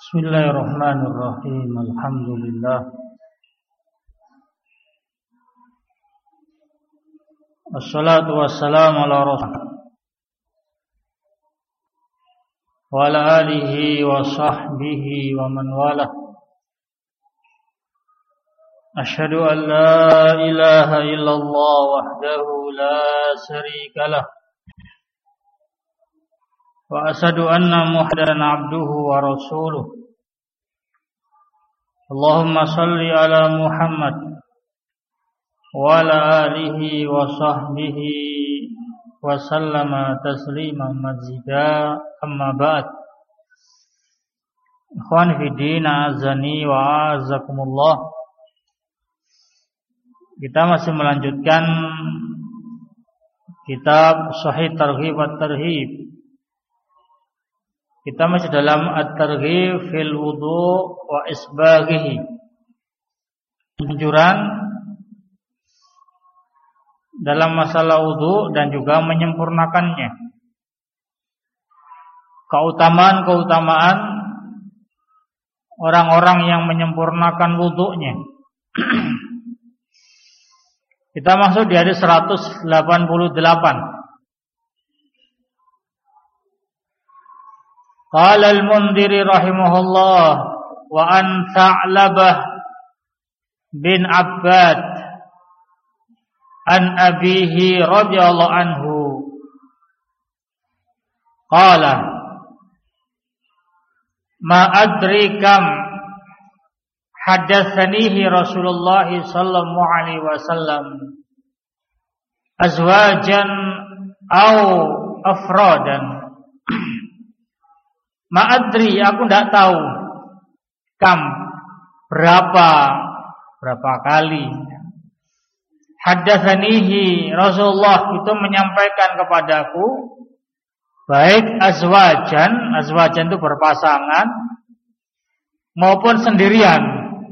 Bismillahirrahmanirrahim. Alhamdulillah. Wassalatu wassalamu ala Rasulillah wa ala alihi wa sahbihi wa man walah. Asyhadu an la ilaha illallah wahdahu la syarika lah. Wa asyhadu anna Muhammadan abduhu wa rasuluh. Allahumma salli ala Muhammad wa ala alihi wa sahbihi wa sallama tasliman mazida, amma ba'd. Ikhwan fi din, azani wa azakumullah. Kita masih melanjutkan kitab Sahih Targhib wa Tarhib. Kita masih dalam at-targhib fil wudu wa isbaghihi. Anjuran dalam masalah wudu dan juga menyempurnakannya. Keutamaan-keutamaan orang-orang yang menyempurnakan wudunya. Kita masuk di hadis 188. Qala al-Mundhiri rahimahullah wa an Tha'labah bin Abbad an abihi radhiyallahu anhu qala ma adri kam hadatsanihi Rasulullah sallallahu alaihi wasallam azwajan aw afradan. Ma'adri, aku tidak tahu kam berapa kali hadatsanihi Rasulullah itu menyampaikan kepadaku, baik azwajan itu berpasangan maupun sendirian.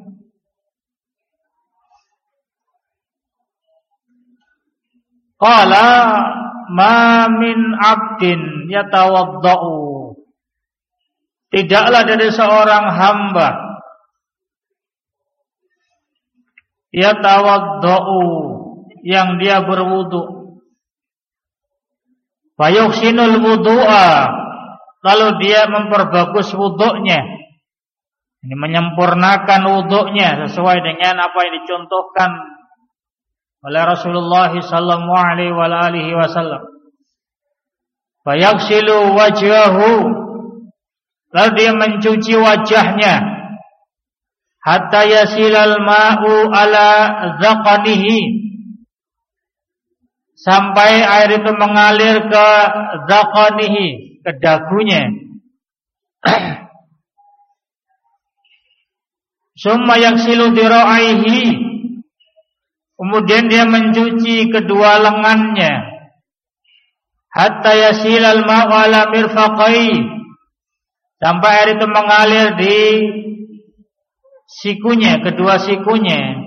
Qala ma min abdin yatawaddau, tidaklah dari seorang hamba yatawaddau yang dia berwudu, fayuhsinul wudu'a, lalu dia memperbagus wudunya, ini menyempurnakan wudunya sesuai dengan apa yang dicontohkan oleh Rasulullah sallallahu alaihi wasallam. Fayaghsilu wajhahu, lalu dia mencuci wajahnya, hatta yasilal ma'u ala zaqanihi, sampai air itu mengalir ke zaqanihi, ke dagunya. Summa yaghsilu dira'aihi, kemudian dia mencuci kedua lengannya, hatta yasilal ma'u ala mirfaqaihi, sampai air itu mengalir di sikunya, kedua sikunya.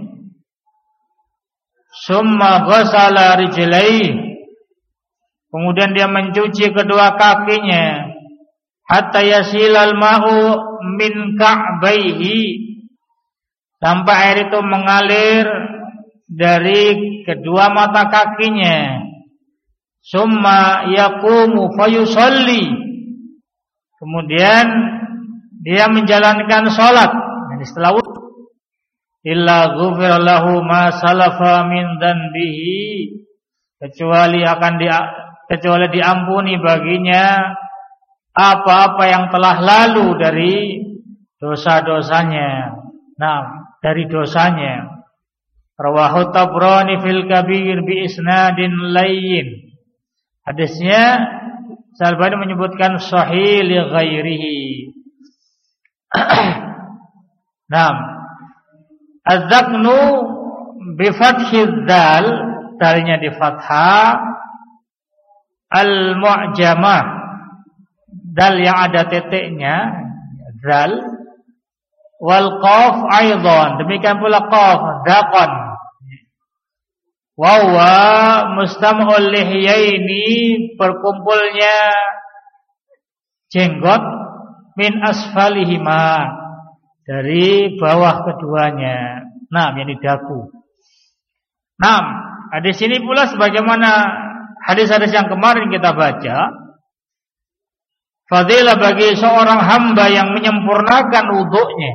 Summa ghasala rijlaihi, kemudian dia mencuci kedua kakinya, hatta yasilal ma'u min ka'baihi, sampai air itu mengalir dari kedua mata kakinya. Summa yaqumu fayusalli, kemudian dia menjalankan sholat. Dan setelah wudu, illa ghufira lahu ma salafa min dzanbihi, kecuali diampuni baginya apa-apa yang telah lalu dari dosa-dosanya. Nah, dari dosanya. Rawahu Tabrani fil Kabir bi isnadin layyin. Hadisnya Al-Albani menyebutkan sahih li ghairihi. Naam. Az-zaknu bi fathil dzal, dalnya di fathah, al-mu'jamah, dal yang ada titiknya, dzal, wal qaf aidan, demikian pula qaf, daqan. Wa huwa mustam'ul lihyaini, berkumpulnya jenggot min asfalihima, dari bawah keduanya. Nah, yang di dagu. Nah, di sini pula sebagaimana hadis-hadis yang kemarin kita baca, fadilah bagi seorang hamba yang menyempurnakan wudhunya,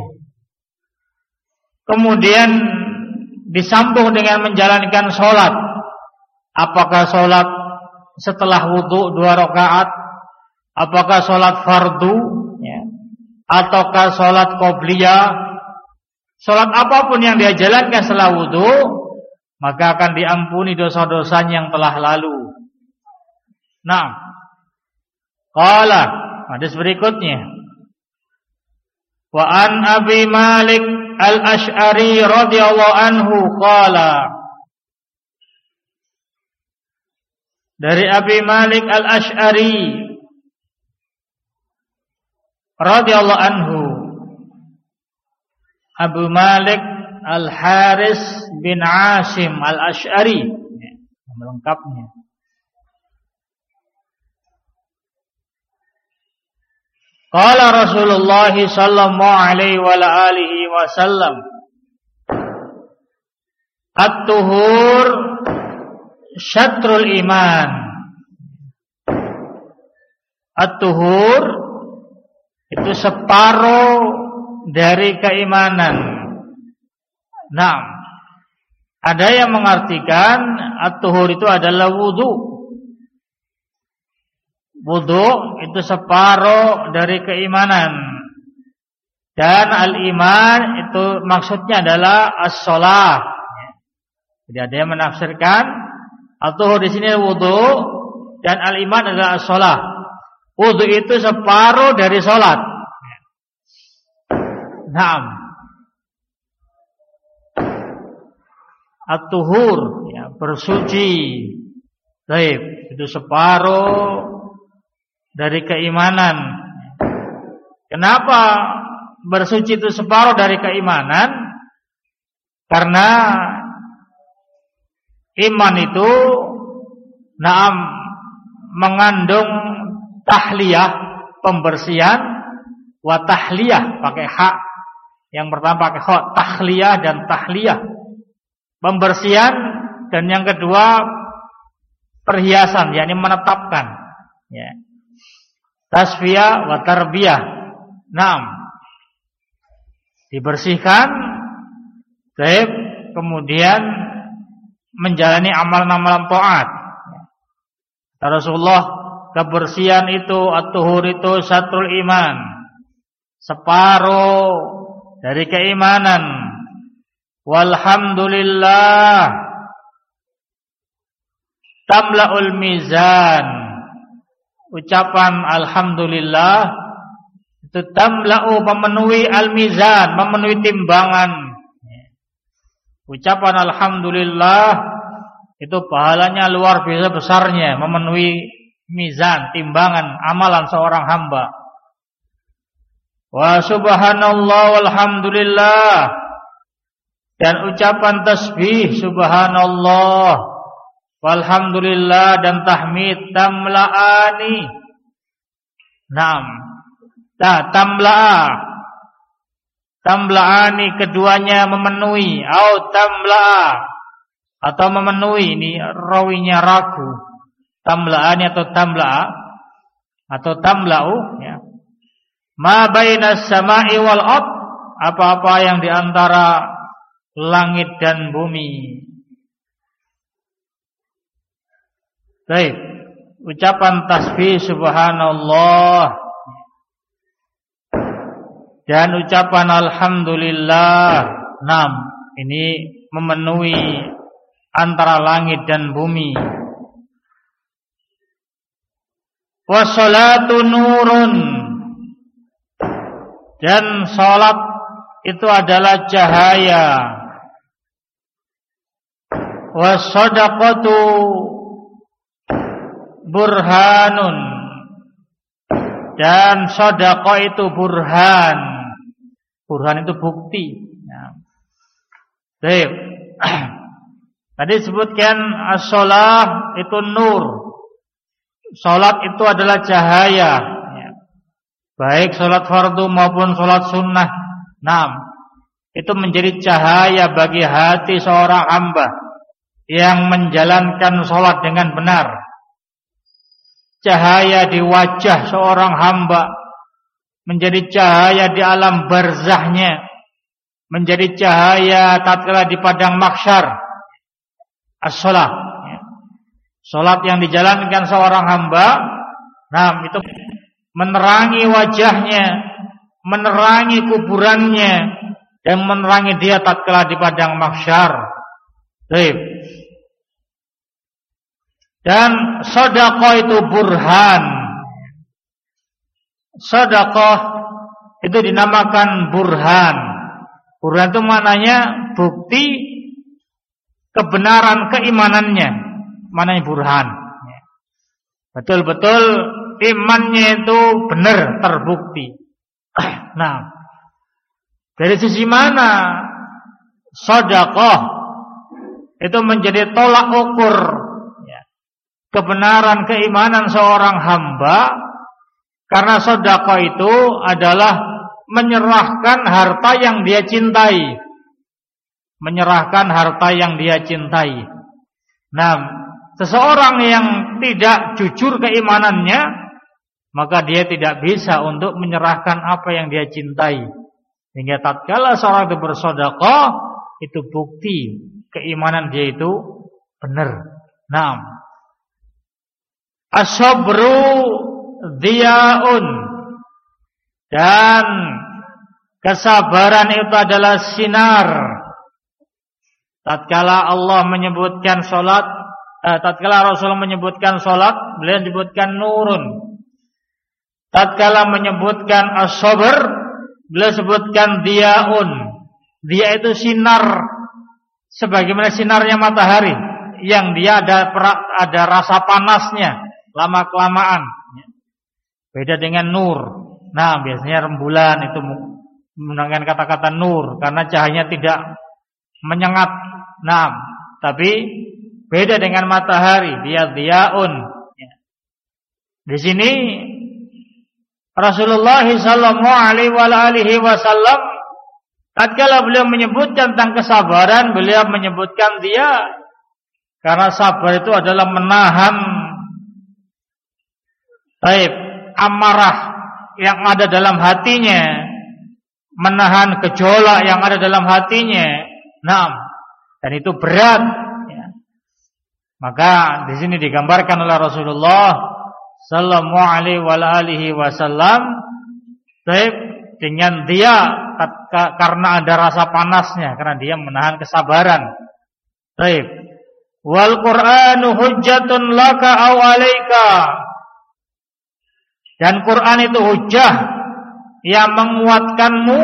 kemudian disambung dengan menjalankan sholat. Apakah sholat setelah wudhu 2 rakaat, apakah sholat fardu, ya, ataukah sholat qobliyah, sholat apapun yang dia jalankan setelah wudhu, maka akan diampuni dosa-dosanya yang telah lalu. Nah, qala, hadis berikutnya, wa an Abi Malik al-Asy'ari radhiyallahu anhu qala, dari Abi Malik al-Asy'ari radhiyallahu anhu, Abu Malik Al-Haris bin Asim Al-Asy'ari, nama lengkapnya. Qala Rasulullah sallallahu alaihi wa alihi wasallam, at-tuhur syatrul iman. At-tuhur itu separuh dari keimanan. Nah, ada yang mengartikan at-tuhur itu adalah wudu. Wudu itu separuh dari keimanan. Dan al-iman itu maksudnya adalah as-shalah. Jadi ada yang menafsirkan at-tuhur di sini wudu dan al-iman adalah as-shalah. Wudu itu separuh dari salat. Naam. At-tuhur, ya, bersuci. Baik, itu separuh dari keimanan. Kenapa bersuci itu separuh dari keimanan? Karena iman itu naam mengandung tahliyah, pembersihan, wa tahliyah pakai hak. Yang pertama pakai hak, tahliyah dan tahliyah, pembersihan, dan yang kedua perhiasan, yakni menetapkan, ya. Tasfiyah wa tarbiyah. Naam. Dibersihkan, baik, kemudian menjalani amalan-amalan taat. Rasulullah, kebersihan itu, at-tuhur itu syatrul iman, separuh dari keimanan. Walhamdulillah tamla'ul mizan. Ucapan alhamdulillah itu tamla'u, memenuhi al-mizan, memenuhi timbangan. Ucapan alhamdulillah itu pahalanya luar biasa besarnya, memenuhi mizan, timbangan amalan seorang hamba. Wa subhanallah walhamdulillah, dan ucapan tasbih subhanallah walhamdulillah dan tahmid tamla'ani. Naam. Tamla'ani, keduanya memenuhi, atau memenuhi, ini rawinya ragu. Tamla'ani atau tamla'a atau tamla'u, ya. Ma bainas sama'i wal ard, apa-apa yang di antara langit dan bumi. Baik, ucapan tasbih subhanallah dan ucapan alhamdulillah. Naam, ini memenuhi antara langit dan bumi. Wassalatu nurun, dan salat itu adalah cahaya. Wassadaqatu burhanun, dan sedekah itu burhan. Burhan itu bukti. Baik. Tadi sebutkan as-shalah itu nur. Salat itu adalah cahaya. baik salat fardu maupun salat sunnah. Naam, itu menjadi cahaya bagi hati seorang hamba yang menjalankan salat dengan benar. Cahaya di wajah seorang hamba menjadi cahaya di alam barzahnya, menjadi cahaya tatkala di padang mahsyar. As-shalah, salat yang dijalankan seorang hamba, nah itu menerangi wajahnya, menerangi kuburannya, dan menerangi dia tatkala di padang mahsyar. Baik. Dan sedekah itu burhan. Sedekah itu dinamakan burhan. Burhan itu maknanya bukti kebenaran keimanannya. Maknanya burhan. Betul-betul imannya itu benar, terbukti. Nah, dari sisi mana sedekah itu menjadi tolak ukur kebenaran keimanan seorang hamba, karena sedekah itu adalah menyerahkan harta yang dia cintai. Menyerahkan harta yang dia cintai. Nah, seseorang yang tidak jujur keimanannya, maka dia tidak bisa untuk menyerahkan apa yang dia cintai. Hingga tatkala seorang itu bersedekah, itu bukti keimanan dia itu benar. Nah, as-sabru diyaun, dan kesabaran itu adalah sinar. Tatkala Allah menyebutkan salat, tatkala Rasul menyebutkan salat, beliau menyebutkan nurun. Tatkala menyebutkan as-sabr, beliau sebutkan diyaun. Dia itu sinar, sebagaimana sinarnya matahari, yang dia ada rasa panasnya lama kelamaan. Beda dengan nur. Nah, biasanya rembulan itu menggunakan kata-kata nur karena cahayanya tidak menyengat. Nah, tapi beda dengan matahari, dia diyaun. Di sini Rasulullah sallallahu alaihi wasallam tatkala beliau menyebutkan tentang kesabaran, beliau menyebutkan dia karena sabar itu adalah menahan amarah yang ada dalam hatinya, menahan gejolak yang ada dalam hatinya. Nah, dan itu berat. Maka di sini digambarkan oleh Rasulullah sallallahu alaihi wasallam dengan dia karena ada rasa panasnya, karena dia menahan kesabaran. Wal Qur'anu hujjatun laka aw alaika. Dan Quran itu hujjah yang menguatkanmu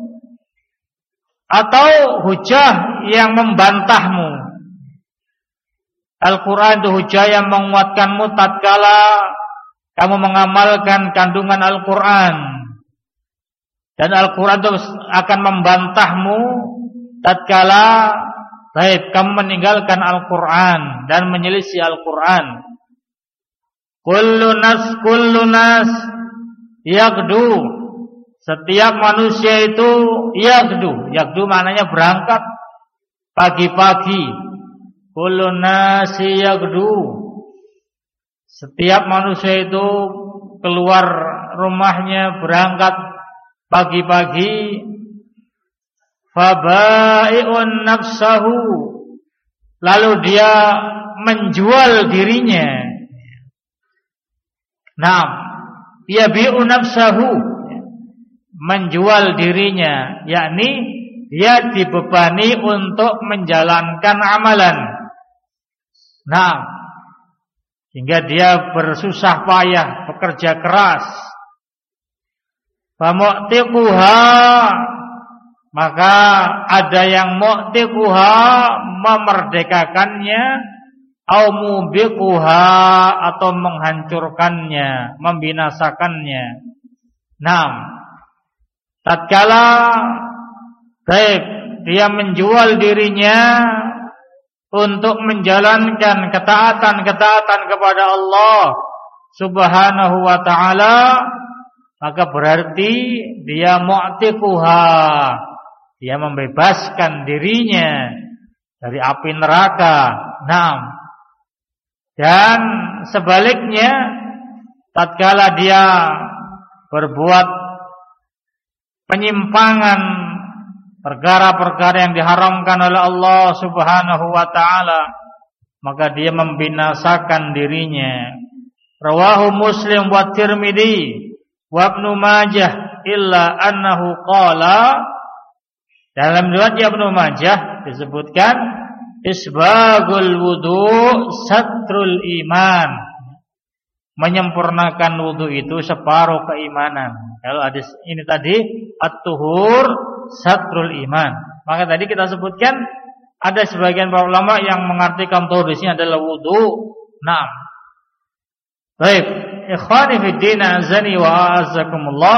atau hujjah yang membantahmu. Al-Quran itu hujjah yang menguatkanmu tatkala kamu mengamalkan kandungan Al-Quran. Dan Al-Quran itu akan membantahmu tatkala kamu meninggalkan Al-Quran dan menyelisih Al-Quran. Kullu nas yagdu. Setiap manusia itu yagdu. Yagdu maknanya berangkat pagi-pagi. Kullu nas yagdu. Setiap manusia itu keluar rumahnya berangkat pagi-pagi. Fabai'un nafsahu. Lalu dia menjual dirinya. Nah, yabi'u nafsahu, menjual dirinya, yakni dia dibebani untuk menjalankan amalan. Nah, hingga dia bersusah payah, bekerja keras. Famu'tiquha, maka ada yang mu'tiquha, memerdekakannya, au mubiquha, atau menghancurkannya, membinasakannya. Nah, tatkala dia menjual dirinya untuk menjalankan ketaatan kepada Allah Subhanahu wa ta'ala, maka berarti dia mu'tiquha, dia membebaskan dirinya dari api neraka. Naam. Dan sebaliknya, tatkala dia berbuat penyimpangan perkara-perkara yang diharamkan oleh Allah Subhanahu wa taala, maka dia membinasakan dirinya. Rawahu Muslim wa Tirmidzi wa Ibnu Majah illa annahu qala, dalam riwayat Ibnu Majah disebutkan isbagul wudu satrul iman, menyempurnakan wudu itu separuh keimanan. Kalau hadis ini tadi at-tuhur satrul iman, maka tadi kita sebutkan ada sebagian para ulama yang mengartikan tuhur di sini adalah wudu. Naam. Baik, ikhwani fid din azani wa azzakumullah.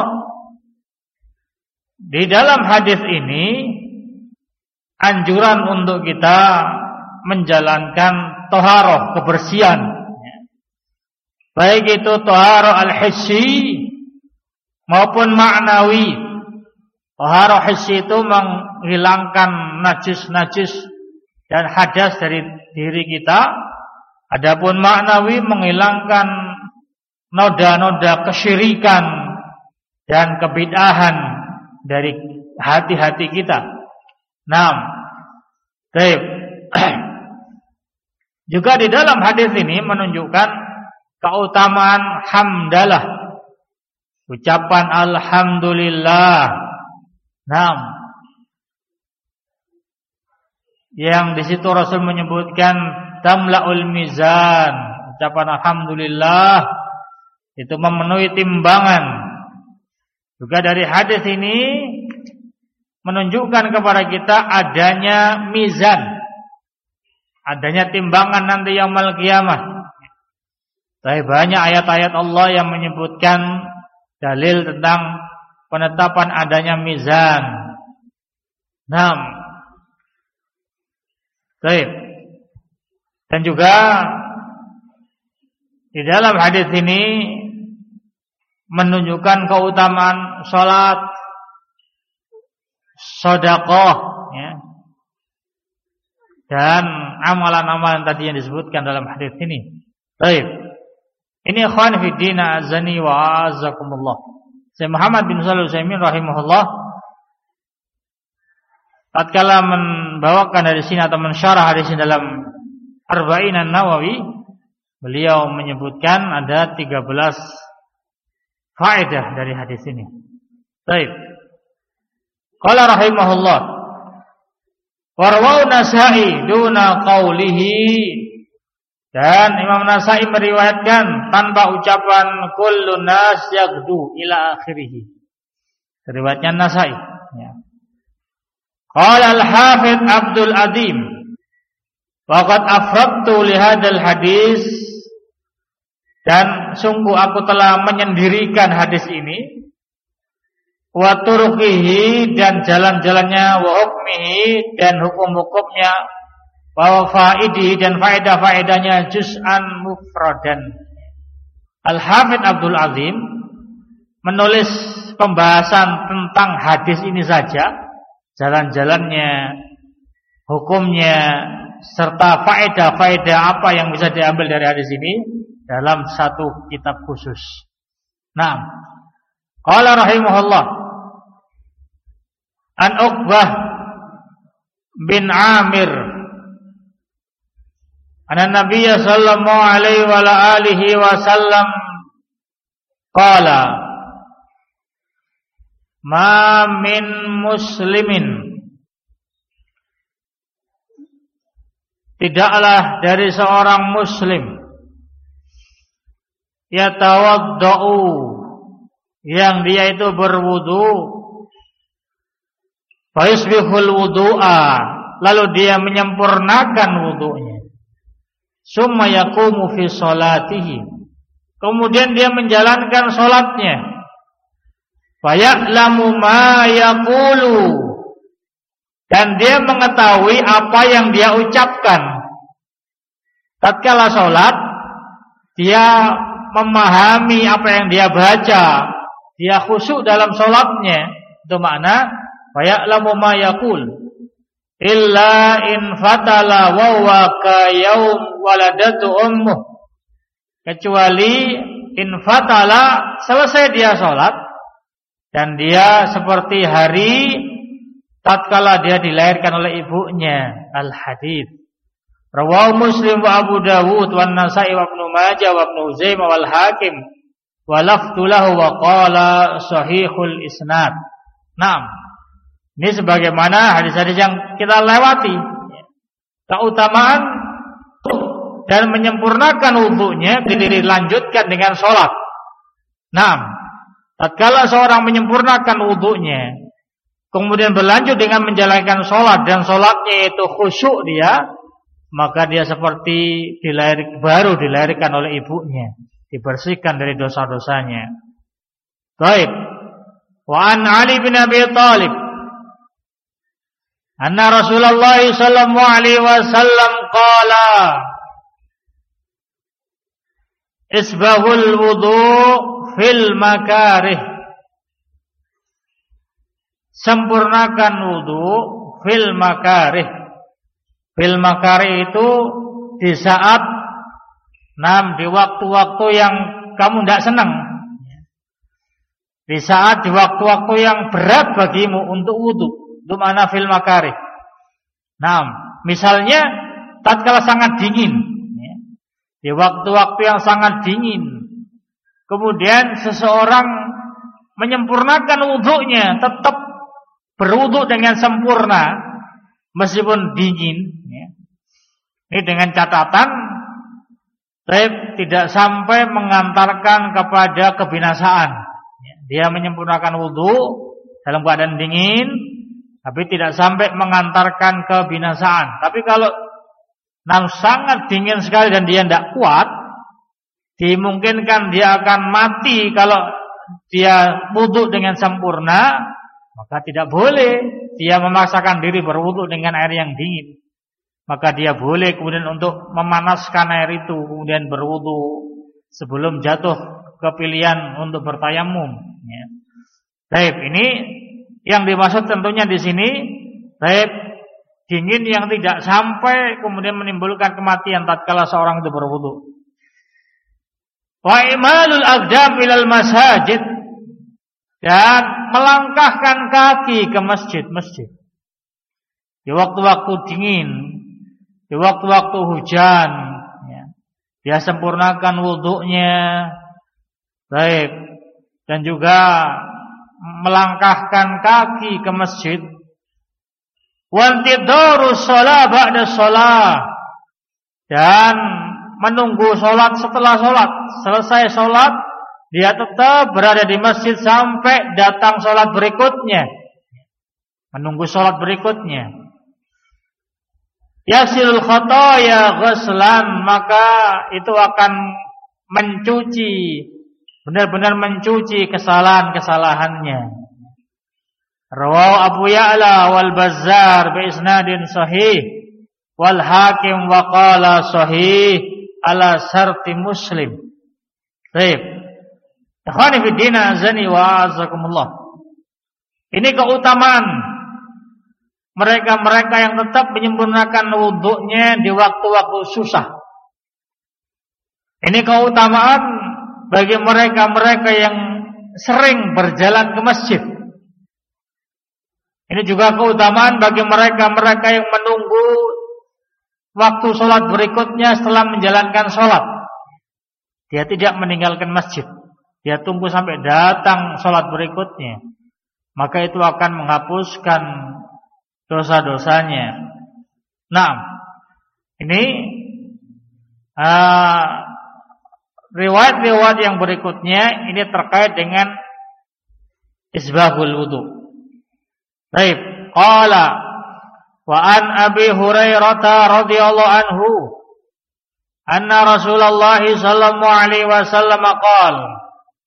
Di dalam hadis ini anjuran untuk kita menjalankan taharah, kebersihan. Baik itu taharah al-hissi maupun ma'nawi. Taharah hissi itu menghilangkan najis-najis dan hadas dari diri kita. Adapun maknawi menghilangkan noda-noda kesyirikan dan kebid'ahan dari hati-hati kita. Naam. Baik. Juga di dalam hadis ini menunjukkan keutamaan hamdalah, ucapan alhamdulillah. Naam. Yang di situ Rasul menyebutkan tamla'ul mizan, ucapan alhamdulillah itu memenuhi timbangan. Juga dari hadis ini menunjukkan kepada kita adanya mizan, adanya timbangan nanti yaumul qiyamah. Tapi banyak ayat-ayat Allah yang menyebutkan dalil tentang penetapan adanya mizan. Naam. Baik. Dan juga di dalam hadis ini menunjukkan keutamaan salat, sedekah, ya, dan amalan-amalan tadi yang disebutkan dalam hadis ini. Baik. Ini ikhwan fi din azani wa azakumullah. Syekh Muhammad bin Shalih Al-Utsaimin rahimahullah tatkala membawakan dari sini atau mensyarah hadis ini dalam Arba'in An-Nawawi, beliau menyebutkan ada 13 faedah dari hadis ini. Baik. Qala rahimahullah wa rawahu Nasa'i duna qawlihi, dan Imam Nasa'i meriwayatkan tanpa ucapan kullun nas yaghdu ila akhirih. Riwayatnya Nasa'i, ya. Qala al-Hafidz Abdul Azim waqad afradtu li hadzal hadis, dan sungguh aku telah menyendirikan hadis ini, wa turuqihi, dan jalan-jalannya, wa hukmihi, dan hukum-hukumnya, wa faidi, dan faedah-faedahnya, juz'an mufradan. Al-Hafidz Abdul Azim menulis pembahasan tentang hadis ini saja, jalan-jalannya, hukumnya, serta faedah-faedah apa yang bisa diambil dari hadis ini dalam satu kitab khusus. Nah, qala rahimahullah an Uqbah bin Amir anna Nabiyya sallallahu alaihi wa alihi wasallam qala ma min muslimin, tidaklah dari seorang muslim yatawaddau, yang dia itu berwudu, fa yusbihul wudu'a, lalu dia menyempurnakan wudunya, summa yaqumu fi sholatihi, kemudian dia menjalankan salatnya, fa ya'lamu ma yaqulu, dan dia mengetahui apa yang dia ucapkan. Tatkala salat, dia memahami apa yang dia baca, dia khusyuk dalam salatnya. Itu makna wa ya'lamu ma yaqul illa in fatala wa huwa ka yaum waladatu ummuh. Kecuali in fatala, selesai dia salat dan dia seperti hari tatkala dia dilahirkan oleh ibunya. Al-hadits. Rawahu Muslim wa Abu Dawud wa An-Nasa'i wa Ibnu Majah wa Ibnu Zaimah wal Hakim wa lafdhu lahu wa qala sahihul isnad. Naam. Ini sebagaimana hadis-hadis yang kita lewati. Keutamaan dan menyempurnakan wudunya dilanjutkan dengan salat. Naam. Tatkala seorang menyempurnakan wudunya kemudian berlanjut dengan menjalankan salat dan salatnya itu khusyuk dia, maka dia seperti baru dilahirkan oleh ibunya, dibersihkan dari dosa-dosanya. Baik. Wa an Ali bin Abi Thalib anna Rasulullah sallallahu alaihi wasallam qala isbahul wudu' fil makarih. Sempurnakan wudu' fil makarih. Fil makarih itu di saat di waktu-waktu yang kamu tidak senang. Di saat di waktu-waktu yang berat bagimu untuk wudu. Itu makna fil makarih. Misalnya tatkala sangat dingin. Di waktu-waktu yang sangat dingin. Kemudian seseorang menyempurnakan wudunya, tetap berwudu dengan sempurna meskipun dingin. Ini dengan catatan tidak sampai mengantarkan kepada kebinasaan. Dia menyempurnakan wudu dalam keadaan dingin, tapi tidak sampai mengantarkan kebinasaan. Tapi kalau sangat dingin sekali dan dia tidak kuat, dimungkinkan dia akan mati kalau dia wudu dengan sempurna, maka tidak boleh dia memaksakan diri berwudu dengan air yang dingin. Maka dia boleh kemudian untuk memanaskan air itu, kemudian berwudu sebelum jatuh ke pilihan untuk bertayamum. Baik, ini yang dimaksud tentunya di sini, baik, dingin yang tidak sampai kemudian menimbulkan kematian tatkala seorang itu berwudu. Wa imalul aqdam ilal masajid, dan melangkahkan kaki ke masjid-masjid. Di waktu-waktu dingin, di waktu-waktu hujan, dia sempurnakan wudunya, baik, dan juga melangkahkan kaki ke masjid. Wantidaru shalah ba'da shalah, dan menunggu sholat setelah sholat. Selesai sholat, dia tetap berada di masjid sampai datang sholat berikutnya, menunggu sholat berikutnya. Yasilul khataya ghuslan, maka itu akan mencuci, benar-benar mencuci kesalahan-kesalahannya. Rawahu Abu Ya'la wal Bazzar bi isnadin sahih wal Hakim wa qala sahih ala syarti Muslim. Baik. Ikhwani fi din azani wa azakumullah. Ini keutamaan mereka-mereka yang tetap menyempurnakan wudunya di waktu-waktu susah. Ini keutamaan bagi mereka-mereka yang sering berjalan ke masjid. Ini juga keutamaan bagi mereka-mereka yang menunggu waktu sholat berikutnya setelah menjalankan sholat. Dia tidak meninggalkan masjid, dia tunggu sampai datang sholat berikutnya. Maka itu akan menghapuskan dosa-dosanya. Nah, ini riwayat-riwayat yang berikutnya ini terkait dengan isbahul wudu. Baik, qala wa an Abi Hurairah radhiyallahu anhu anna Rasulullah sallallahu alaihi wasallam qala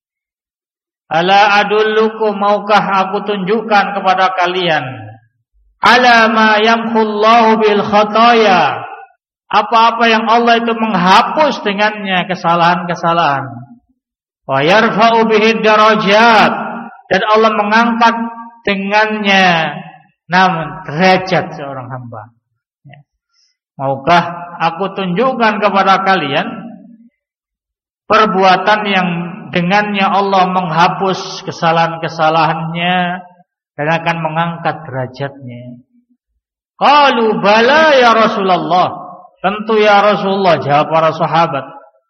ala adullukum, maukah aku tunjukkan kepada kalian ala ma yamhullahu bil khataya, apa-apa yang Allah itu menghapus dengannya kesalahan-kesalahan. Wa yarfa'u bihi darajat, dan Allah mengangkat dengannya namun derajat seorang hamba. Maukah aku tunjukkan kepada kalian perbuatan yang dengannya Allah menghapus kesalahan-kesalahannya dan akan mengangkat derajatnya? Qalu bala ya Rasulullah, tentu ya Rasulullah, jawab para sahabat.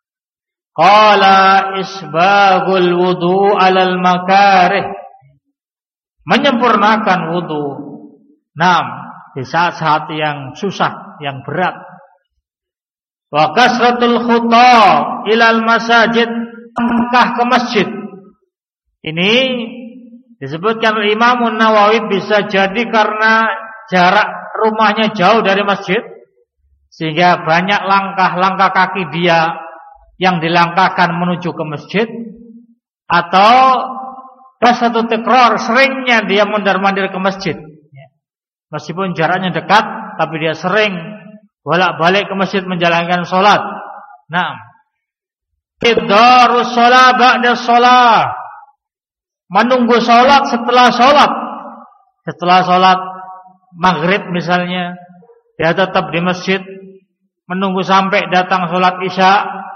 Qala isbagul wudu alal makarih, menyempurnakan wudu. Di saat-saat yang susah, yang berat. Wa kasratul khuta ilal masajid, langkah ke masjid. Ini disebutkan oleh Imam Nawawi bisa jadi karena jarak rumahnya jauh dari masjid, sehingga banyak langkah-langkah kaki dia yang dilangkahkan menuju ke masjid, atau kasratul tikrar, seringnya dia mondar-mandir ke masjid. Meskipun jaraknya dekat, tapi dia sering bolak-balik ke masjid menjalankan sholat. Idharus sholat ba'da sholat, menunggu sholat setelah sholat. Setelah sholat maghrib misalnya, dia tetap di masjid menunggu sampai datang sholat isya.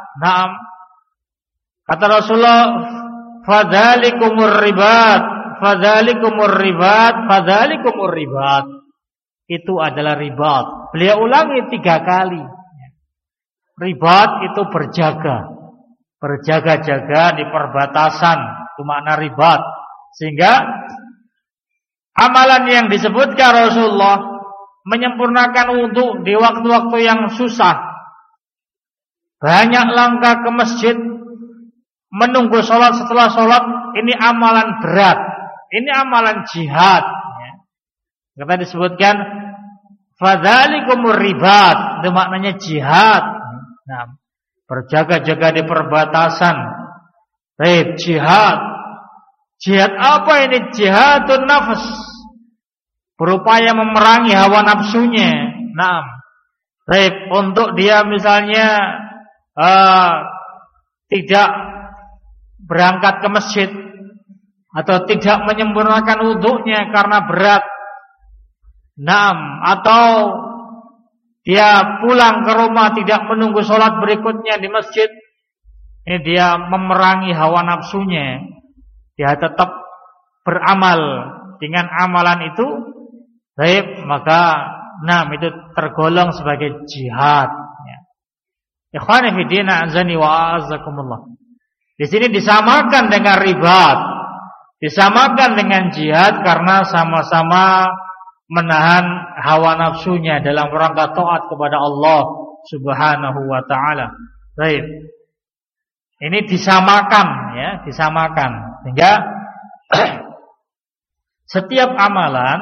Kata Rasulullah, fadzalikumur ribat, fadzalikumur ribat, fadzalikumur ribat. Itu adalah ribat. Beliau ulangi 3 kali. Ribat itu berjaga, berjaga-jaga di perbatasan, itu makna ribat. Sehingga amalan yang disebutkan Rasulullah, menyempurnakan wudu di waktu-waktu yang susah, banyak langkah ke masjid, menunggu sholat setelah sholat, ini amalan berat, ini amalan jihad. Kata disebutkan fadzalikumur ribat, itu maknanya jihad. Berjaga-jaga di perbatasan. Baik, jihad. Jihad apa ini? Jihadun nafs, berupaya memerangi hawa nafsunya. Baik, untuk dia misalnya tidak berangkat ke masjid atau tidak menyempurnakan wudunya karena berat. Atau dia pulang ke rumah tidak menunggu sholat berikutnya di masjid. Ini dia memerangi hawa nafsunya. Dia tetap beramal dengan amalan itu. Baik, maka itu tergolong sebagai jihad. Ikhwani fi din, azani wa azakumullah. Di sini disamakan dengan ribat, disamakan dengan jihad karena sama-sama menahan hawa nafsunya dalam rangka taat kepada Allah Subhanahu wa taala. Baik. Ini disamakan, disamakan. Sehingga setiap amalan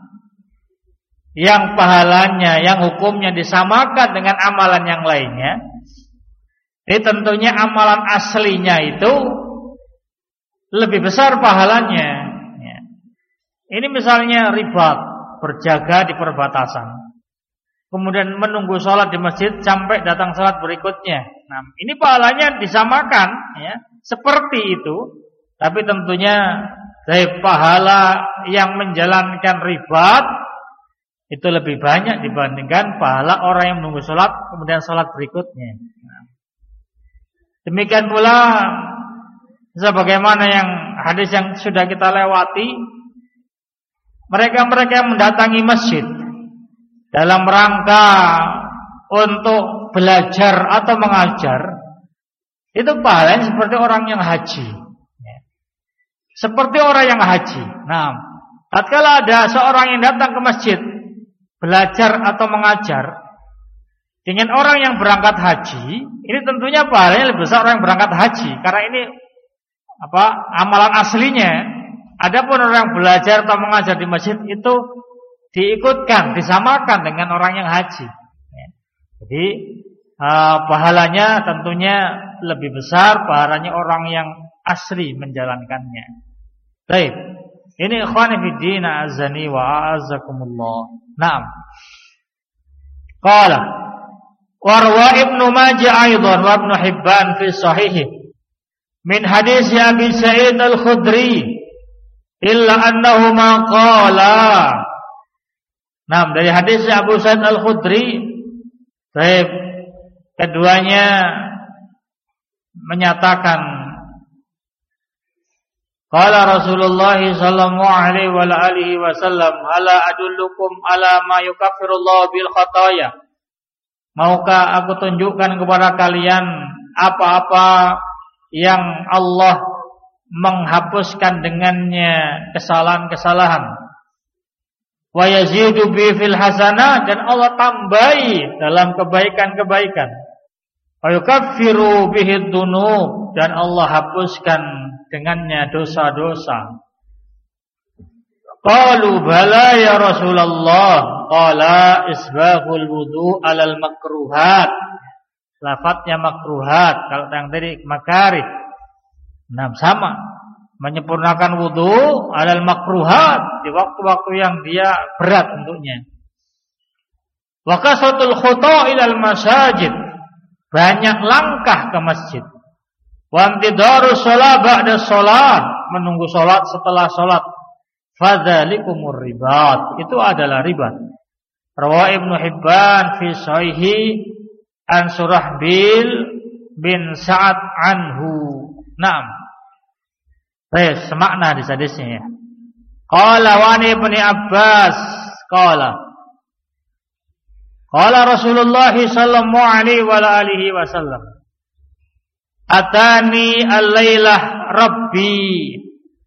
yang pahalanya, yang hukumnya disamakan dengan amalan yang lainnya, ini tentunya amalan aslinya itu lebih besar pahalanya. Ini misalnya ribat, berjaga di perbatasan, kemudian menunggu sholat di masjid sampai datang sholat berikutnya. Ini pahalanya disamakan, seperti itu. Tapi tentunya dari pahala yang menjalankan ribat itu lebih banyak dibandingkan pahala orang yang menunggu sholat kemudian sholat berikutnya. Demikian pula sebagaimana yang hadis yang sudah kita lewati, mereka-mereka yang mendatangi masjid dalam rangka untuk belajar atau mengajar, itu pahalanya seperti orang yang haji. Seperti orang yang haji. Tatkala ada seorang yang datang ke masjid belajar atau mengajar dengan orang yang berangkat haji, ini tentunya pahalanya lebih besar orang yang berangkat haji, karena ini amalan aslinya. Adapun orang belajar atau mengajar di masjid itu diikutkan, disamakan dengan orang yang haji. Jadi pahalanya tentunya lebih besar pahalanya orang yang asli menjalankannya. Baik. Ini ikhwani fi din, azani wa azakumullah. Qala wa rawa Ibnu Majah aidan wa Ibnu Hibban fi sahihih min hadis Abi Sa'id Al-Khudri illa annahu ma qala. Nah, dari hadis Abu Sa'id Al-Khudri, baik, keduanya menyatakan qala Rasulullah sallallahu alaihi wa alihi wasallam, ala adullukum ala ma yukaffirullahu bil khataya. Maukah aku tunjukkan kepada kalian apa-apa yang Allah menghapuskan dengannya kesalahan-kesalahan. Wa yazidu bi fil hasanah, dan Allah tambahi dalam kebaikan-kebaikan. Wa yukaffiru bihi dzunub, dan Allah hapuskan dengannya dosa-dosa. Qalu bala ya Rasulullah, qala isbaghul wudu alal makruhat. Lafadznya makruhat, kalau yang tadi makarih. Nah, sama, menyempurnakan wudu alal makruhat di waktu-waktu yang dia berat untuknya. Wa kasratul khuta ilal masajid, banyak langkah ke masjid. Wa intidaru shalah ba'da shalah, menunggu salat setelah salat. Fadzalikumur ribat, itu adalah ribat. Rawahu Ibnu Hibban fi sahihi an Surahbil bin Sa'ad anhu. Naam. Baik, semakna di hadisnya ya. Qala wa Ibnu Abbas qala Rasulullah sallallahu alaihi wa alihi wasallam, atani al-lailah rabbi.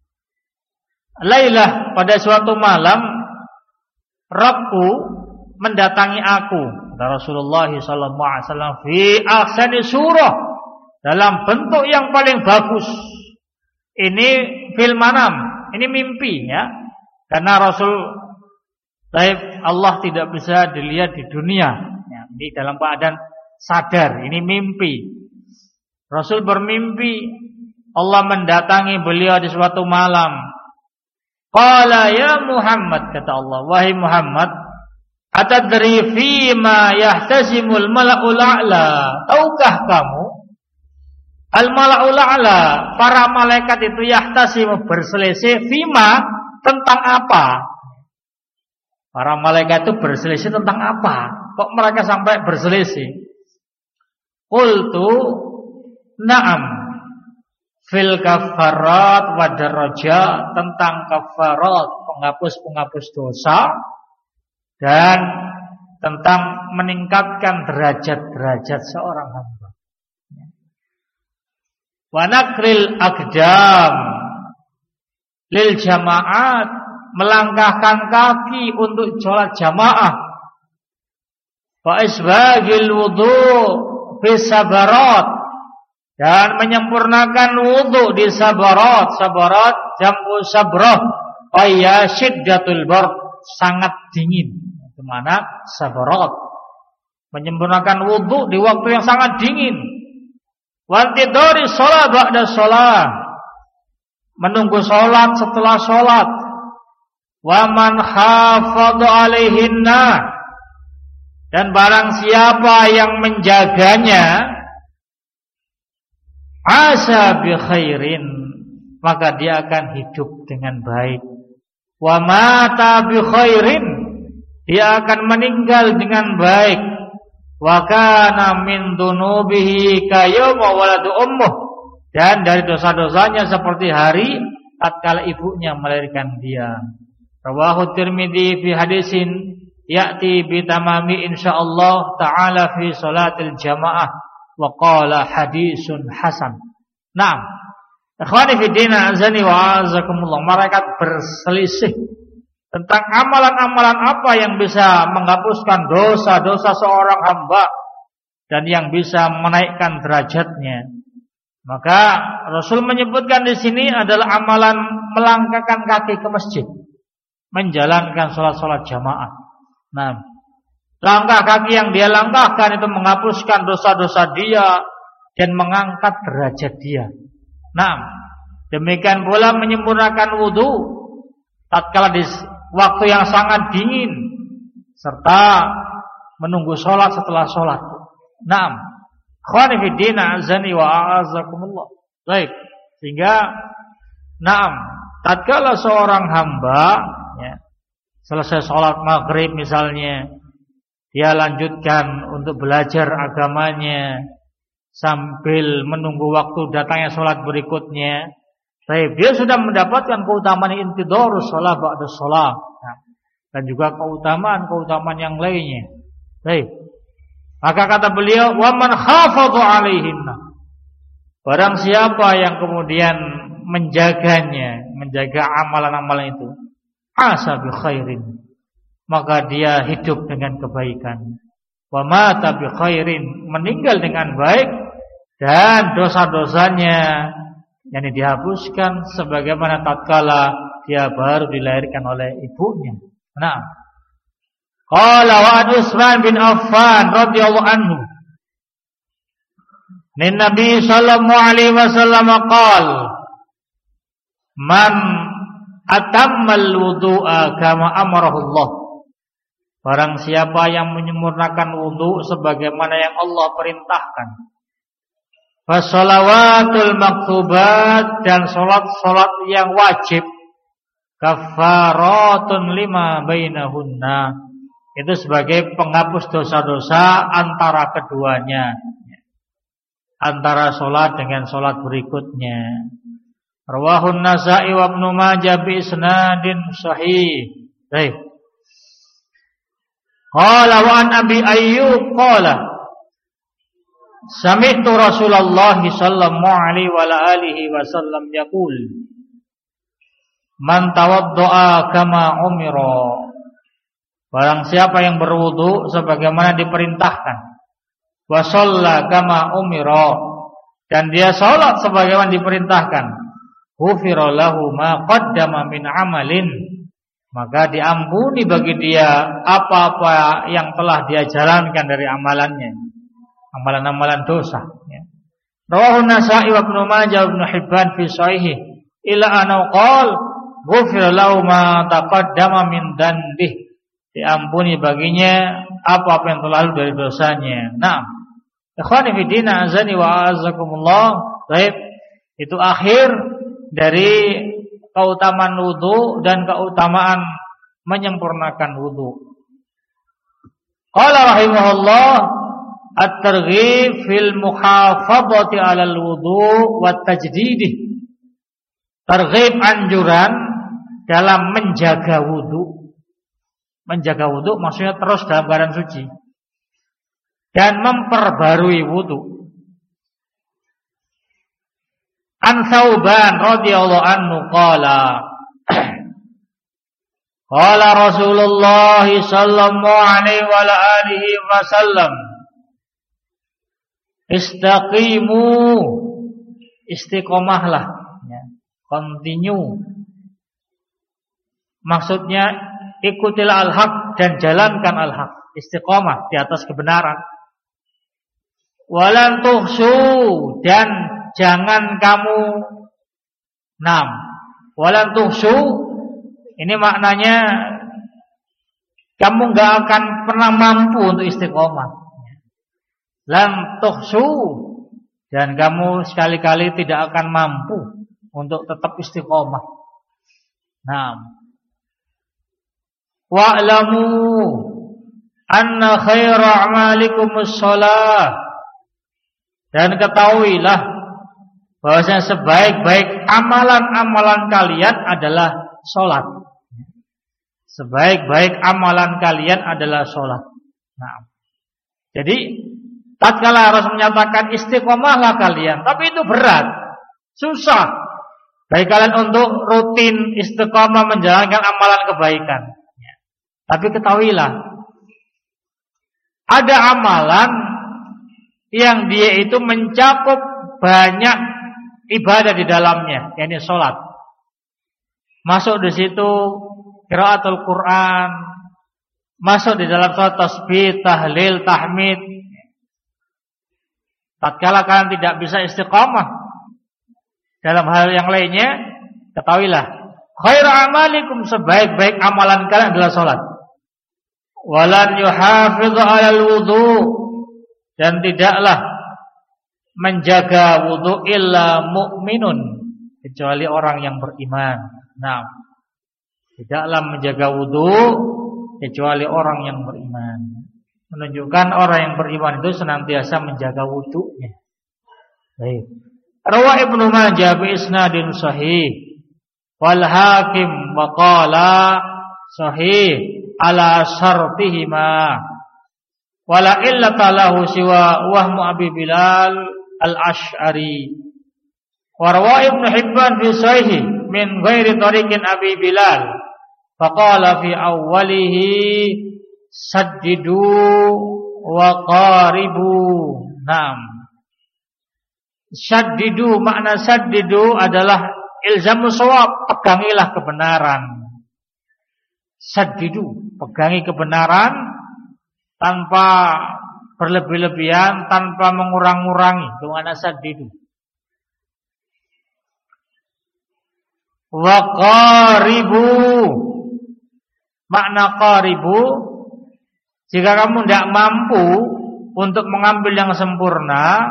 Lailah, pada suatu malam Rabbku mendatangi aku, kata Rasulullah sallallahu alaihi wasallam, fi ahsani surah, dalam bentuk yang paling bagus. Ini fil manam, ini mimpi ya. Karena Allah tidak bisa dilihat di dunia ya, ini dalam keadaan sadar, ini mimpi. Rasul bermimpi Allah mendatangi beliau di suatu malam. Qala ya Muhammad, kata Allah, wahai Muhammad, atadri fima yahtasimul mala'ul a'la, tahukah kamu al-mala'ul a'la, para malaikat itu yahtasimu, berselisih, fima, tentang apa? Para malaikat itu berselisih tentang apa? Kok mereka sampai berselisih? Qultu na'am, fil kafarat wa darajat, tentang kafarat, penghapus dosa, dan tentang meningkatkan derajat-derajat seorang hamba. Wa nakril aqdam lil jamaat, melangkahkan kaki untuk sholat jamaah. Wa isbagil wudu fi sabarat, dan menyempurnakan wudu di sabarat. Sabarat jam'u sabrah, ayya syiddatul bard, sangat dingin. Itu mana sabarat, menyempurnakan wudu di waktu yang sangat dingin. Wa intidari shalah ba'da shalah, menunggu salat setelah salat. Wa man hafadha 'alaihinna, dan barang siapa yang menjaganya, asa bi khairin, maka dia akan hidup dengan baik. Wa mata bi khairin, dia akan meninggal dengan baik. Wa kana min dunubihi kayawma waladu ummuh, dan dari dosa-dosanya seperti hari tatkala ibunya melahirkan dia. Rawahu Tirmidzi fi hadisin ya'ti bi tamami insyaallah ta'ala fi salatil jamaah. Wa qala hadisun hasan. Naam. Ikhwani fi din, azani wa azakumullah, malaikat berselisih tentang amalan-amalan apa yang bisa menghapuskan dosa-dosa seorang hamba dan yang bisa menaikkan derajatnya. Maka Rasul menyebutkan di sini adalah amalan melangkahkan kaki ke masjid, menjalankan salat-salat jamaah. Nah, langkah kaki yang dia langkahkan itu menghapuskan dosa-dosa dia dan mengangkat derajat dia. Nah, demikian pula menyempurnakan wudu tatkala di waktu yang sangat dingin, serta menunggu sholat setelah sholat. Nah, khawani fi din, azani wa a'azakumullah. Baik, sehingga tatkala seorang hamba ya, selesai sholat maghrib misalnya, dia lanjutkan untuk belajar agamanya sambil menunggu waktu datangnya sholat berikutnya. Baik, dia sudah mendapatkan keutamaan intidharus sholat ba'da sholat, dan juga keutamaan yang lainnya. Baik, maka kata beliau, wa man khafadha 'alaihinna, barang siapa yang kemudian menjaga amalan-amalan itu, asa bi khairin, maka dia hidup dengan kebaikan. Wa mata bi khairin, meninggal dengan baik, dan dosa-dosanya yang dihapuskan sebagaimana tatkala dia baru dilahirkan oleh ibunya. Nah, qala wa Utsman bin Affan radhiyallahu anhu, Nabi sallallahu alaihi wasallam qala, man atammal wudu'a kama amarahu Allah, barang siapa yang menyempurnakan wudu sebagaimana yang Allah perintahkan, fasalawatul maktubat, dan salat yang wajib, kafaratun lima bainahunna, itu sebagai penghapus dosa-dosa antara keduanya, antara salat dengan salat berikutnya. Rawahun Nasa'i wa Ibnu Majah bi isnadin sahih. Baik. Qala wa an Abi Ayyub qala, sami'tu Rasulullah sallallahu alaihi wa alihi wasallam yaqul, man tawaddaa kama umira, barang siapa yang berwudu sebagaimana diperintahkan, wa shalla kama umira, dan dia salat sebagaimana diperintahkan, ghufira lahu ma qaddama min amalin, maka diampuni bagi dia apa-apa yang telah dia jalankan dari amalannya, amalan-amalan dosa ya. Rawahu Nasa'i wa Ibnu Majah wa Ibnu Hibban fi sahih ila anna qala ghufira lahu ma taqaddama min dhanbihi, diampuni baginya apa-apa yang telah lalu dari dosanya. Naam. Ikhwani fi din, azani wa a'azzakumullah. Baik, itu akhir dari keutamaan wudu dan keutamaan menyempurnakan wudu. Qala rahimahullah, at-targhib fil muhafadzati 'alal wudu wat tajdidih. Targhib, anjuran dalam menjaga wudu. Menjaga wudu maksudnya terus dalam keadaan suci dan memperbarui wudu. An Thauban radhiyallahu anhu qala, qala Rasulullah sallallahu alaihi wa alihi wasallam, istaqimu, istiqomahlah ya, continue, maksudnya ikutilah al-haq dan jalankan al-haq, istiqomah di atas kebenaran. Walan tuhsu, dan jangan kamu walan tuhsu, ini maknanya kamu gak akan pernah mampu untuk istiqomah. Lan tuhsu, dan kamu sekali-kali tidak akan mampu untuk tetap istiqomah. Wa'lamu anna khaira a'malikumus shalah, dan ketahuilah bahwasanya sebaik-baik amalan-amalan kalian adalah sholat. Sebaik-baik amalan kalian adalah sholat. Jadi tatkala harus menyatakan istiqomahlah kalian, tapi itu berat, susah bagi kalian untuk rutin istiqomah menjalankan amalan kebaikan. Tapi ketahuilah, ada amalan yang dia itu mencakup banyak ibadah di dalamnya, yakni sholat. Masuk di situ qiraatul Quran, masuk di dalam sholat tasbih, tahlil, tahmid. Tatkala kalian tidak bisa istiqamah dalam hal yang lainnya, ketahuilah khairu amalikum, sebaik-baik amalan kalian adalah sholat. Walan yuhafidhu 'alal wudu, dan tidaklah menjaga wudu illa mu'minun, kecuali orang yang beriman. Nah, tidaklah menjaga wudu kecuali orang yang beriman. Menunjukkan orang yang beriman itu senantiasa menjaga wudunya. Baik. Rawa Ibnu Majah bi isnadin sahih wal Hakim wa qala sahih ala syartihima wala illata lahu siwa wahmu Abi Bilal al-Asy'ari. Wa rawa Ibnu Hibban fi sahih min ghairi tariqin Abi Bilal faqala fi awwalihi saddidu wa qaribu. Naam. Saddidu, makna saddidu adalah ilzamu shawab, pegangilah kebenaran. Saddidu, pegangi kebenaran tanpa berlebih-lebihan, tanpa mengurang-urangi. Itu makna saddidu. Wa qaribu, makna qaribu, jika kamu tidak mampu untuk mengambil yang sempurna,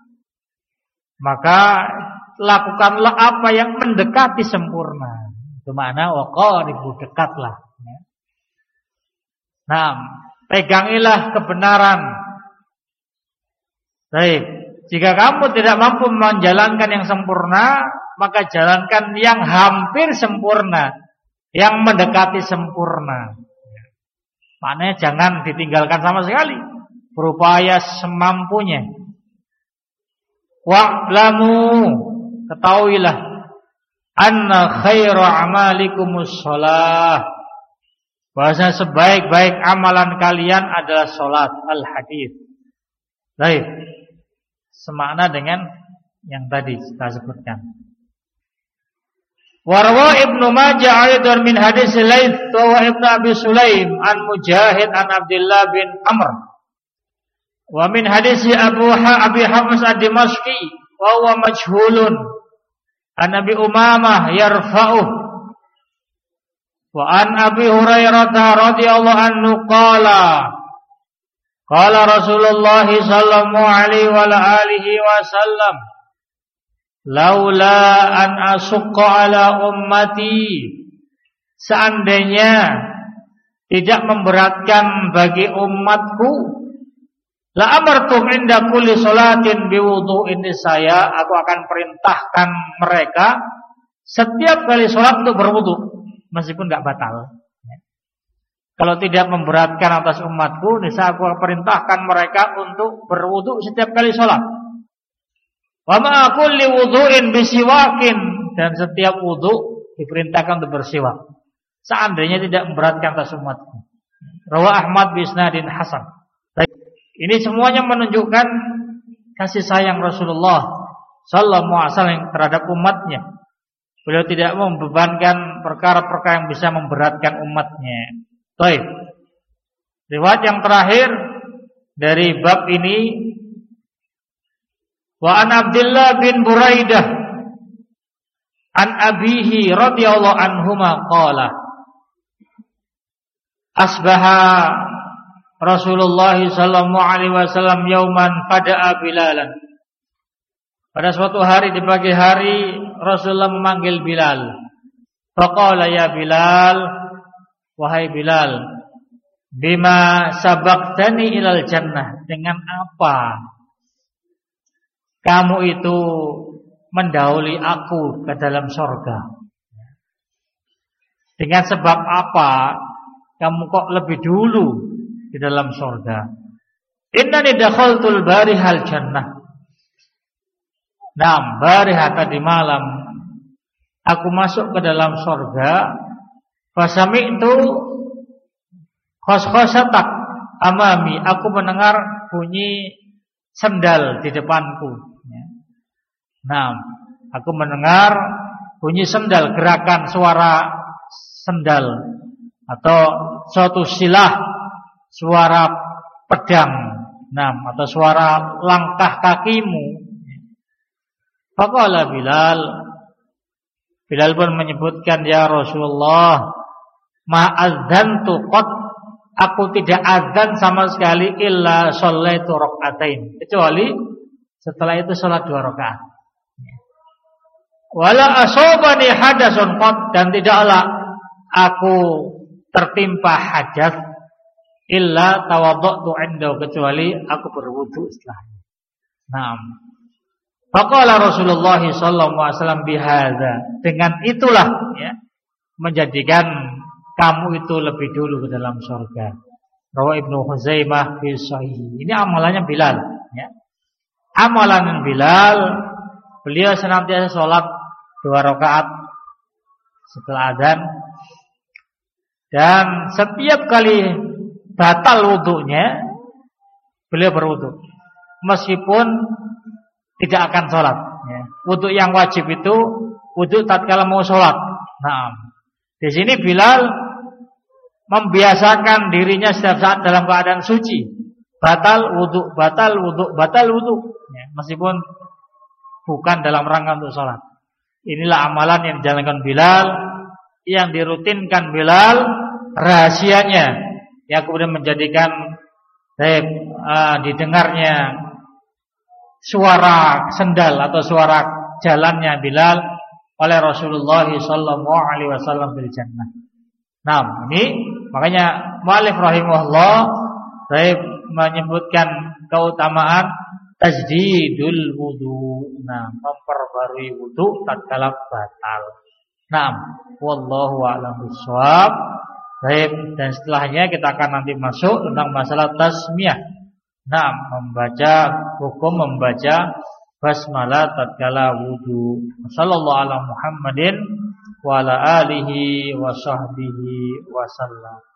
maka lakukanlah apa yang mendekati sempurna. Itu makna wa qaribu, dekatlah. Nah, pegangilah kebenaran. Baik, jika kamu tidak mampu menjalankan yang sempurna, maka jalankan yang hampir sempurna, yang mendekati sempurna. Maknanya jangan ditinggalkan sama sekali, berupaya semampunya. Wa'lamu, ketahuilah, anna khaira amalikumus shalah, bahasa sebaik-baik amalan kalian adalah salat. Al-hadits. Baik, semakna dengan yang tadi kita sebutkan. Warwa Ibnu Majah aidan min hadis Laits wa Ibnu Abi Sulaim an Mujahid an Abdullah bin Amr. Wa min hadisi Abi Hafiz ad-Dimashqi wa huwa majhulun an Abi Umamah yarfa'uh wa an Abi Hurairah radhiyallahu anhu qala Rasulullah sallallahu alaihi wa alihi wasallam laula an asukka ala ummati, seandainya tidak memberatkan bagi umatku, la amartum inda kulli salatin biwudu'in, saya aku akan perintahkan mereka setiap kali salat untuk berwudu meskipun enggak batal. Kalau tidak memberatkan atas umatku, niscaya aku akan perintahkan mereka untuk berwudu setiap kali salat. Wa ma kulli wudu'in bisiwakin, dan setiap wudu diperintahkan untuk bersiwak. Seandainya tidak memberatkan atas umatku. Rawa Ahmad bi isnadin hasan. Ini semuanya menunjukkan kasih sayang Rasulullah sallallahu alaihi wasallam terhadap umatnya. Beliau tidak membebankan perkara-perkara yang bisa memberatkan umatnya. Baik. Riwayat yang terakhir dari bab ini, wa an Abdullah bin Buraidah an abihi radhiyallahu anhuma qala asbaha Rasulullah sallallahu alaihi wasallam yauman fada'a Bilalan. Pada suatu hari di pagi hari Rasulullah memanggil Bilal. Faqala ya Bilal, wahai Bilal, bima sabaqtani ilal jannah, dengan apa kamu itu mendahului aku ke dalam surga? Dengan sebab apa kamu kok lebih dulu di dalam surga? Innani dakhaltul barihal jannah. Naam, barihah tadi malam aku masuk ke dalam surga. Fasami'tu khos-khosatak amami, aku mendengar bunyi sendal di depanku. Naam, aku mendengar bunyi sendal, gerakan suara sendal atau suatu silah, suara pedang, naam, atau suara langkah kakimu. Faqala Bilal pun menyebutkan, ya Rasulullah, ma'adzantu qad, aku tidak adzan sama sekali illa shallaitu rak'atain, kecuali Setelah itu sholat 2 rakaat. Wala asobani hadasun qat, dan tidaklah aku tertimpa hadas illa tawaddatu indahu, kecuali aku berwudu setelahnya. Naam. Faqala Rasulullah sallallahu alaihi wasallam bihadza, dengan itulah ya menjadikan kamu itu lebih dulu ke dalam surga. Rawi Ibnu Khuzaimah fi sahih. Ini amalannya Bilal ya. Amalan Bilal, beliau senantiasa sholat 2 rakaat setelah azan, dan setiap kali batal wudunya beliau berwudu meskipun tidak akan sholat ya. Wudu yang wajib itu wudu tatkala mau sholat. Nah, di sini Bilal membiasakan dirinya setiap saat dalam keadaan suci, batal wudu, batal wudu, batal wudu ya, meskipun bukan dalam rangka untuk sholat. Inilah amalan yang dijalankan Bilal, yang dirutinkan Bilal, rahasianya yang kemudian menjadikan didengarnya suara sendal atau suara jalannya Bilal oleh Rasulullah sallallahu alaihi wasallam fil jannah. Nah, ini makanya mu'allif rahimahullah menyebutkan keutamaan tajdidul wudu. Nah, memperbarui wudu tatkala batal. Nah, wallahu a'lam bishawab. Baik, dan setelahnya kita akan nanti masuk tentang masalah tasmiyah. Nah, hukum membaca basmalah tatkala wudu. Sallallahu ala Muhammadin wa ala alihi wa sahbihi wa sallam.